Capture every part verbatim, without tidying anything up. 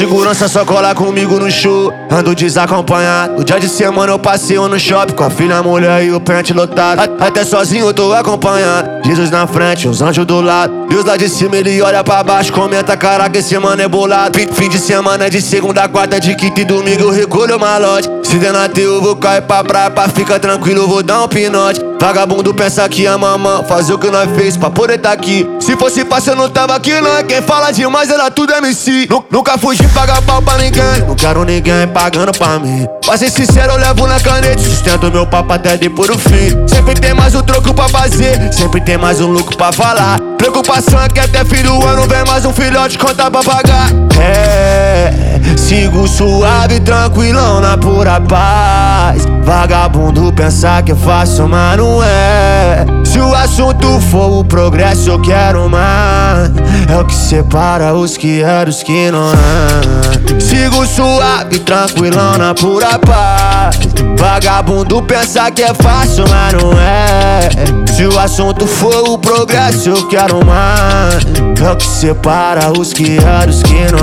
Segurança só cola comigo no show, ando desacompanhado. No dia de semana eu passeio no shopping com a filha, a mulher e o pente lotado. Até sozinho eu tô acompanhado, Jesus na frente, os anjos do lado. Deus lá de cima, ele olha pra baixo, comenta: caraca, esse mano é bolado. Fim, fim de semana, de segunda, quarta, de quinta e domingo eu recolho o malote. Se der na teu eu vou cair pra praia, pra ficar tranquilo eu vou dar um pinote. Vagabundo pensa que é mamã, fazer o que nós fez pra poder tá aqui. Se fosse fácil eu não tava aqui não, é quem fala demais era tudo M C. Nu- Nunca fugi pagar pau pra ninguém, não quero ninguém pagando pra mim. Pra ser sincero eu levo na caneta, sustento meu papo até depois do fim. Sempre tem mais um troco pra fazer, sempre tem mais um lucro pra falar. Preocupação é que até fim do ano vem mais um filhote contar pra pagar. É, sigo suave, tranquilão, na pura paz. Vagabundo pensar que é fácil, mas não é. Se o assunto for o progresso, eu quero mais. É o que separa os que é dos que não é. Sigo suave, tranquilão, na pura paz. Vagabundo pensar que é fácil, mas não é. Se o assunto for o progresso, eu quero mais. É o que separa os que é dos que não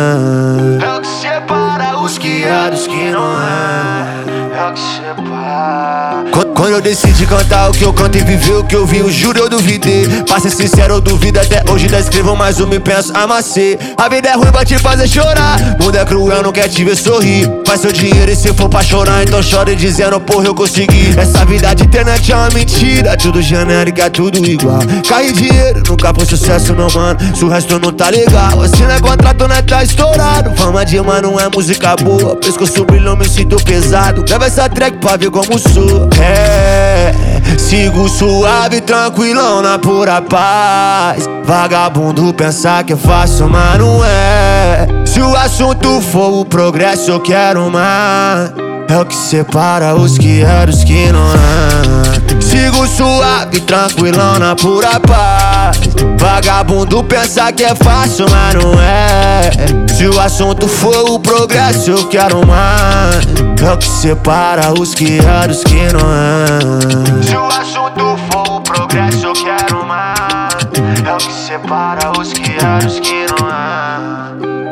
é. É o que separa os que é dos que não é. É o que separa. Quando eu decidi cantar o que eu canto e viver o que eu vi, eu juro eu duvidei. Pra ser sincero eu duvido até hoje, ainda escrevo mais um, me penso amacei. A vida é ruim pra te fazer chorar, mundo é cruel, não quer te ver sorrir. Faz seu dinheiro e se for pra chorar, então chore dizendo: porra, eu consegui. Essa vida de internet é uma mentira, tudo genérico, é tudo igual. Cai dinheiro, nunca foi sucesso não, mano, se o resto não tá legal. Assina contrato, né, tá estourado. Fama de mano é música boa, pescoço brilhou, me sinto pesado. Leva essa track pra ver como sou. É, sigo suave, tranquilão, na pura paz. Vagabundo pensar que é fácil, mas não é. Se o assunto for o progresso, eu quero mais. É o que separa os que é dos que não é. Sigo suave, tranquilão, na pura paz. Vagabundo pensar que é fácil, mas não é. Se o assunto for o progresso, eu quero mais. É o que separa os que é dos que não é. Se o assunto for o progresso, eu quero mais. É o que separa os que é dos que não é.